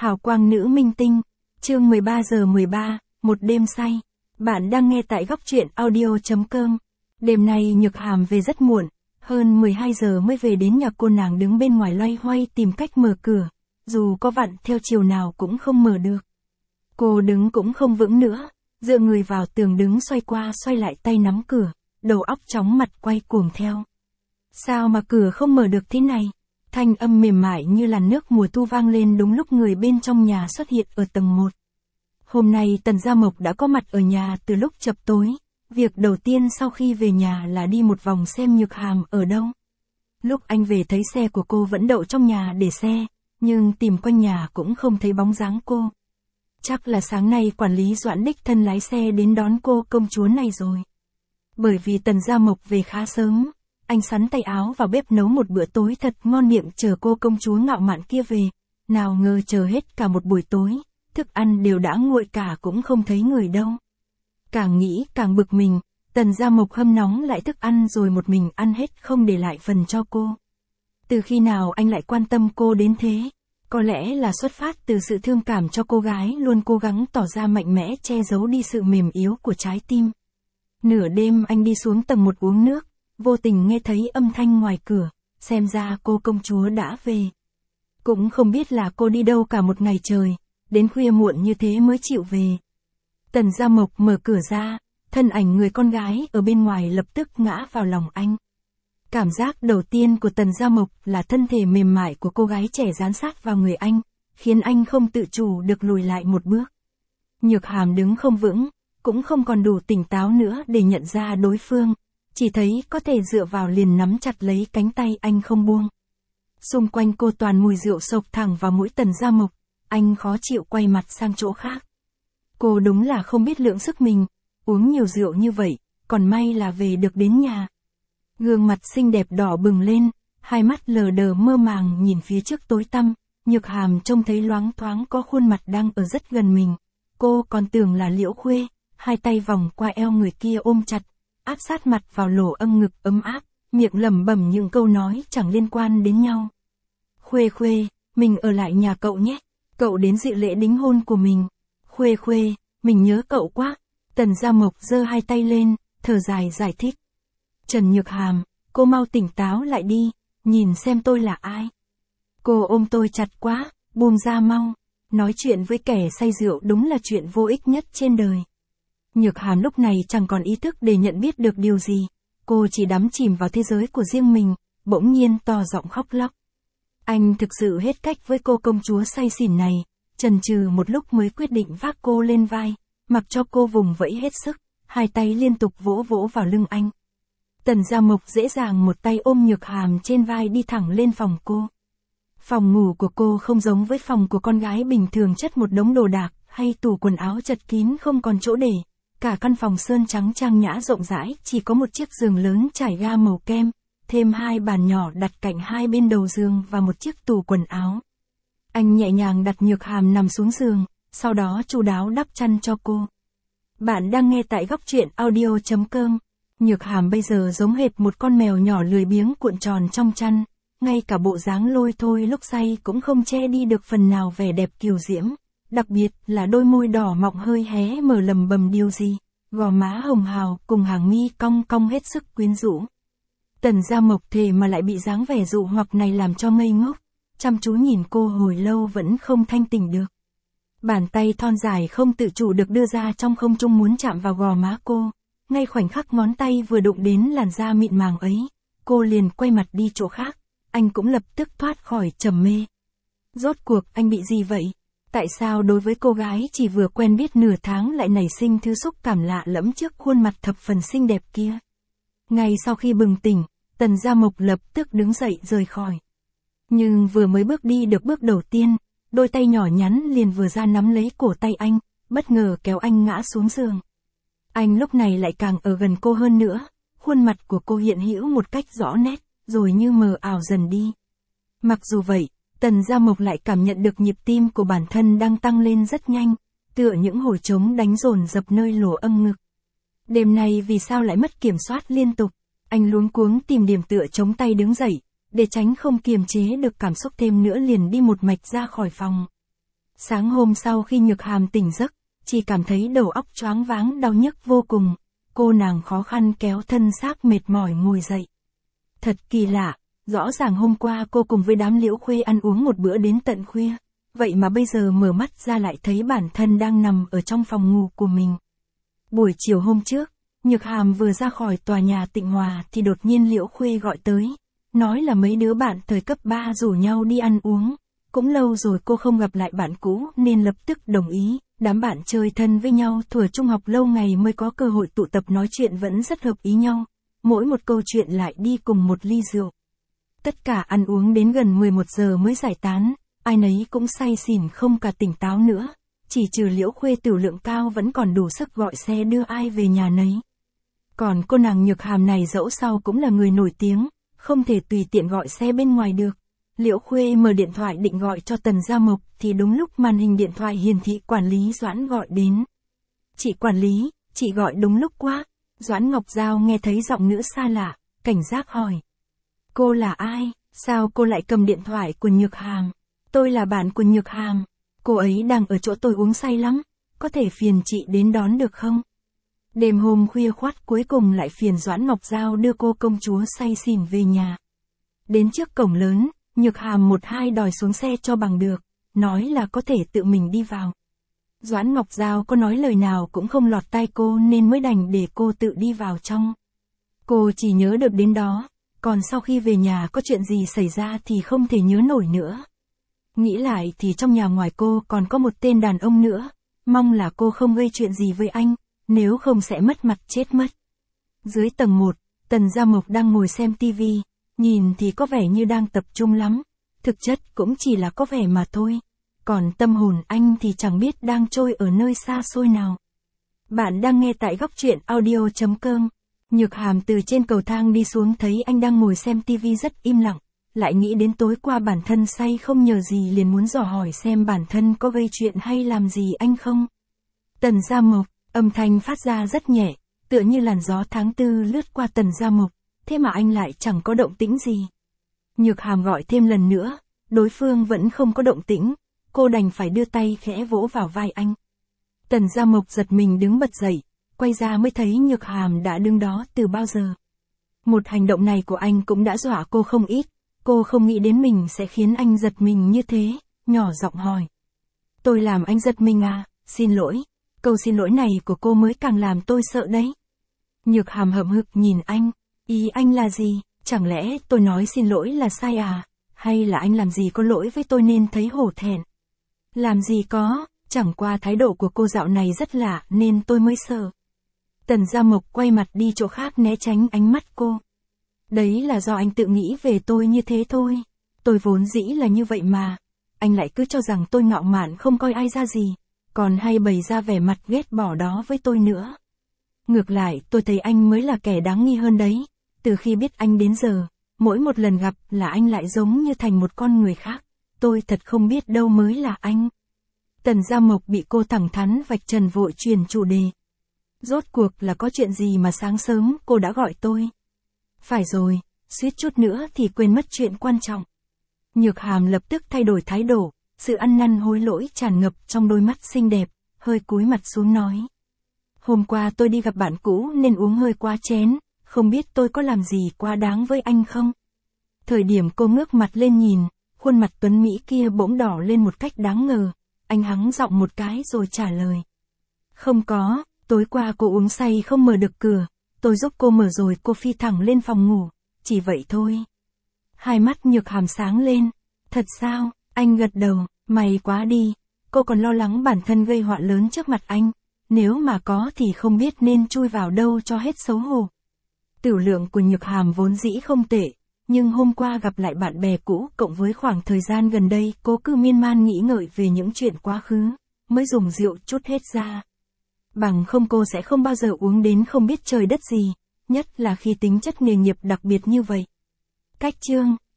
Hào quang nữ minh tinh, chương 13:13, một đêm say. Bạn đang nghe tại góc truyện audio.com. Đêm nay Nhược Hàm về rất muộn, hơn 12 giờ mới về đến nhà cô. Nàng đứng bên ngoài loay hoay tìm cách mở cửa, dù có vặn theo chiều nào cũng không mở được. Cô đứng cũng không vững nữa, dựa người vào tường đứng xoay qua xoay lại tay nắm cửa, đầu óc chóng mặt quay cuồng theo. Sao mà cửa không mở được thế này? Thanh âm mềm mại như làn nước mùa thu vang lên đúng lúc người bên trong nhà xuất hiện ở tầng 1. Hôm nay Tần Gia Mộc đã có mặt ở nhà từ lúc chập tối. Việc đầu tiên sau khi về nhà là đi một vòng xem Nhược Hàm ở đâu. Lúc anh về thấy xe của cô vẫn đậu trong nhà để xe, nhưng tìm quanh nhà cũng không thấy bóng dáng cô. Chắc là sáng nay quản lý Doãn đích thân lái xe đến đón cô công chúa này rồi. Bởi vì Tần Gia Mộc về khá sớm, anh sắn tay áo vào bếp nấu một bữa tối thật ngon miệng chờ cô công chúa ngạo mạn kia về. Nào ngờ chờ hết cả một buổi tối, thức ăn đều đã nguội cả cũng không thấy người đâu. Càng nghĩ càng bực mình, Tần Gia Mộc hâm nóng lại thức ăn rồi một mình ăn hết không để lại phần cho cô. Từ khi nào anh lại quan tâm cô đến thế? Có lẽ là xuất phát từ sự thương cảm cho cô gái luôn cố gắng tỏ ra mạnh mẽ che giấu đi sự mềm yếu của trái tim. Nửa đêm anh đi xuống tầng 1 uống nước, vô tình nghe thấy âm thanh ngoài cửa, xem ra cô công chúa đã về. Cũng không biết là cô đi đâu cả một ngày trời, đến khuya muộn như thế mới chịu về. Tần Gia Mộc mở cửa ra, thân ảnh người con gái ở bên ngoài lập tức ngã vào lòng anh. Cảm giác đầu tiên của Tần Gia Mộc là thân thể mềm mại của cô gái trẻ dán sát vào người anh, khiến anh không tự chủ được lùi lại một bước. Nhược Hàm đứng không vững, cũng không còn đủ tỉnh táo nữa để nhận ra đối phương, chỉ thấy có thể dựa vào liền nắm chặt lấy cánh tay anh không buông. Xung quanh cô toàn mùi rượu xộc thẳng vào mũi Tần Gia Mộc, anh khó chịu quay mặt sang chỗ khác. Cô đúng là không biết lượng sức mình, uống nhiều rượu như vậy, còn may là về được đến nhà. Gương mặt xinh đẹp đỏ bừng lên, hai mắt lờ đờ mơ màng nhìn phía trước tối tăm, Nhược Hàm trông thấy loáng thoáng có khuôn mặt đang ở rất gần mình. Cô còn tưởng là Liễu Khuê, hai tay vòng qua eo người kia ôm chặt, áp sát mặt vào lỗ âm ngực ấm áp, miệng lẩm bẩm những câu nói chẳng liên quan đến nhau. Khuê Khuê, mình ở lại nhà cậu nhé, cậu đến dự lễ đính hôn của mình. Khuê Khuê, mình nhớ cậu quá. Tần Gia Mộc giơ hai tay lên, thở dài giải thích. Trần Nhược Hàm, cô mau tỉnh táo lại đi, nhìn xem tôi là ai. Cô ôm tôi chặt quá, buông ra mau. Nói chuyện với kẻ say rượu đúng là chuyện vô ích nhất trên đời. Nhược Hàm lúc này chẳng còn ý thức để nhận biết được điều gì. Cô chỉ đắm chìm vào thế giới của riêng mình, bỗng nhiên to giọng khóc lóc. Anh thực sự hết cách với cô công chúa say xỉn này, chần chừ một lúc mới quyết định vác cô lên vai, mặc cho cô vùng vẫy hết sức, hai tay liên tục vỗ vỗ vào lưng anh. Tần Gia Mộc dễ dàng một tay ôm Nhược Hàm trên vai đi thẳng lên phòng cô. Phòng ngủ của cô không giống với phòng của con gái bình thường chất một đống đồ đạc, hay tủ quần áo chật kín không còn chỗ để. Cả căn phòng sơn trắng trang nhã rộng rãi, chỉ có một chiếc giường lớn trải ga màu kem, thêm hai bàn nhỏ đặt cạnh hai bên đầu giường và một chiếc tủ quần áo. Anh nhẹ nhàng đặt Nhược Hàm nằm xuống giường, sau đó chu đáo đắp chăn cho cô. Bạn đang nghe tại góc truyện audio.com. Nhược Hàm bây giờ giống hệt một con mèo nhỏ lười biếng cuộn tròn trong chăn, ngay cả bộ dáng lôi thôi lúc say cũng không che đi được phần nào vẻ đẹp kiều diễm, đặc biệt là đôi môi đỏ mọng hơi hé mở lầm bầm điều gì, gò má hồng hào cùng hàng mi cong cong hết sức quyến rũ. Tần Gia Mộc thề mà lại bị dáng vẻ dụ hoặc này làm cho ngây ngốc, chăm chú nhìn cô hồi lâu vẫn không thanh tỉnh được. Bàn tay thon dài không tự chủ được đưa ra trong không trung muốn chạm vào gò má cô. Ngay khoảnh khắc ngón tay vừa đụng đến làn da mịn màng ấy, cô liền quay mặt đi chỗ khác, anh cũng lập tức thoát khỏi trầm mê. Rốt cuộc anh bị gì vậy? Tại sao đối với cô gái chỉ vừa quen biết nửa tháng lại nảy sinh thứ xúc cảm lạ lẫm trước khuôn mặt thập phần xinh đẹp kia? Ngay sau khi bừng tỉnh, Tần Gia Mộc lập tức đứng dậy rời khỏi. Nhưng vừa mới bước đi được bước đầu tiên, đôi tay nhỏ nhắn liền vừa ra nắm lấy cổ tay anh, bất ngờ kéo anh ngã xuống giường. Anh lúc này lại càng ở gần cô hơn nữa, khuôn mặt của cô hiện hữu một cách rõ nét, rồi như mờ ảo dần đi. Mặc dù vậy, Tần Gia Mộc lại cảm nhận được nhịp tim của bản thân đang tăng lên rất nhanh, tựa những hồi trống đánh dồn dập nơi lỗ âm ngực. Đêm nay vì sao lại mất kiểm soát liên tục, anh luống cuống tìm điểm tựa chống tay đứng dậy, để tránh không kiềm chế được cảm xúc thêm nữa liền đi một mạch ra khỏi phòng. Sáng hôm sau khi Nhược Hàm tỉnh giấc, chỉ cảm thấy đầu óc choáng váng đau nhức vô cùng, cô nàng khó khăn kéo thân xác mệt mỏi ngồi dậy. Thật kỳ lạ, rõ ràng hôm qua cô cùng với đám Liễu Khuê ăn uống một bữa đến tận khuya, vậy mà bây giờ mở mắt ra lại thấy bản thân đang nằm ở trong phòng ngủ của mình. Buổi chiều hôm trước, Nhược Hàm vừa ra khỏi tòa nhà Tịnh Hòa thì đột nhiên Liễu Khuê gọi tới, nói là mấy đứa bạn thời cấp 3 rủ nhau đi ăn uống, cũng lâu rồi cô không gặp lại bạn cũ nên lập tức đồng ý, đám bạn chơi thân với nhau thuở trung học lâu ngày mới có cơ hội tụ tập nói chuyện vẫn rất hợp ý nhau, mỗi một câu chuyện lại đi cùng một ly rượu. Tất cả ăn uống đến gần 11 giờ mới giải tán, ai nấy cũng say xỉn không cả tỉnh táo nữa, chỉ trừ Liễu Khuê tiểu lượng cao vẫn còn đủ sức gọi xe đưa ai về nhà nấy. Còn cô nàng Nhược Hàm này dẫu sao cũng là người nổi tiếng, không thể tùy tiện gọi xe bên ngoài được. Liễu Khuê mở điện thoại định gọi cho Tần Gia Mộc thì đúng lúc màn hình điện thoại hiển thị quản lý Doãn gọi đến. Chị quản lý, chị gọi đúng lúc quá. Doãn Ngọc Giao nghe thấy giọng nữ xa lạ, cảnh giác hỏi. Cô là ai, sao cô lại cầm điện thoại của Nhược Hàm? Tôi là bạn của Nhược Hàm, cô ấy đang ở chỗ tôi uống say lắm, có thể phiền chị đến đón được không? Đêm hôm khuya khoắt cuối cùng lại phiền Doãn Ngọc Giao đưa cô công chúa say xỉn về nhà. Đến trước cổng lớn, Nhược Hàm một hai đòi xuống xe cho bằng được, nói là có thể tự mình đi vào. Doãn Ngọc Giao có nói lời nào cũng không lọt tai cô nên mới đành để cô tự đi vào trong. Cô chỉ nhớ được đến đó, còn sau khi về nhà có chuyện gì xảy ra thì không thể nhớ nổi nữa. Nghĩ lại thì trong nhà ngoài cô còn có một tên đàn ông nữa, mong là cô không gây chuyện gì với anh, nếu không sẽ mất mặt chết mất. Dưới tầng 1, Tần Gia Mộc đang ngồi xem tivi, nhìn thì có vẻ như đang tập trung lắm, thực chất cũng chỉ là có vẻ mà thôi. Còn tâm hồn anh thì chẳng biết đang trôi ở nơi xa xôi nào. Bạn đang nghe tại góc truyện audio.com. Nhược Hàm từ trên cầu thang đi xuống thấy anh đang ngồi xem tivi rất im lặng, lại nghĩ đến tối qua bản thân say không nhờ gì liền muốn dò hỏi xem bản thân có gây chuyện hay làm gì anh không. Tần Gia Mộc, âm thanh phát ra rất nhẹ, tựa như làn gió tháng 4 lướt qua Tần Gia Mộc, thế mà anh lại chẳng có động tĩnh gì. Nhược Hàm gọi thêm lần nữa, đối phương vẫn không có động tĩnh, cô đành phải đưa tay khẽ vỗ vào vai anh. Tần Gia Mộc giật mình đứng bật dậy, quay ra mới thấy Nhược Hàm đã đứng đó từ bao giờ. Một hành động này của anh cũng đã dọa cô không ít, cô không nghĩ đến mình sẽ khiến anh giật mình như thế, nhỏ giọng hỏi. Tôi làm anh giật mình à, xin lỗi, câu xin lỗi này của cô mới càng làm tôi sợ đấy. Nhược Hàm hậm hực nhìn anh, ý anh là gì, chẳng lẽ tôi nói xin lỗi là sai à, hay là anh làm gì có lỗi với tôi nên thấy hổ thẹn. Làm gì có, chẳng qua thái độ của cô dạo này rất lạ nên tôi mới sợ. Tần Gia Mộc quay mặt đi chỗ khác né tránh ánh mắt cô. Đấy là do anh tự nghĩ về tôi như thế thôi. Tôi vốn dĩ là như vậy mà. Anh lại cứ cho rằng tôi ngạo mạn không coi ai ra gì, còn hay bày ra vẻ mặt ghét bỏ đó với tôi nữa. Ngược lại tôi thấy anh mới là kẻ đáng nghi hơn đấy. Từ khi biết anh đến giờ, mỗi một lần gặp là anh lại giống như thành một con người khác. Tôi thật không biết đâu mới là anh. Tần Gia Mộc bị cô thẳng thắn vạch trần vội chuyển chủ đề. Rốt cuộc là có chuyện gì mà sáng sớm cô đã gọi tôi? Phải rồi, suýt chút nữa thì quên mất chuyện quan trọng. Nhược Hàm lập tức thay đổi thái độ, sự ăn năn hối lỗi tràn ngập trong đôi mắt xinh đẹp, hơi cúi mặt xuống nói. Hôm qua tôi đi gặp bạn cũ nên uống hơi quá chén, không biết tôi có làm gì quá đáng với anh không? Thời điểm cô ngước mặt lên nhìn, khuôn mặt tuấn mỹ kia bỗng đỏ lên một cách đáng ngờ, anh hắng giọng một cái rồi trả lời. Không có, tối qua cô uống say không mở được cửa, tôi giúp cô mở rồi cô phi thẳng lên phòng ngủ, chỉ vậy thôi. Hai mắt Nhược Hàm sáng lên, thật sao, anh gật đầu, may quá đi, cô còn lo lắng bản thân gây họa lớn trước mặt anh, nếu mà có thì không biết nên chui vào đâu cho hết xấu hổ. Tiểu lượng của Nhược Hàm vốn dĩ không tệ, nhưng hôm qua gặp lại bạn bè cũ cộng với khoảng thời gian gần đây cô cứ miên man nghĩ ngợi về những chuyện quá khứ, mới dùng rượu trút hết ra. Bằng không cô sẽ không bao giờ uống đến không biết trời đất gì, nhất là khi tính chất nghề nghiệp đặc biệt như vậy. Cách chương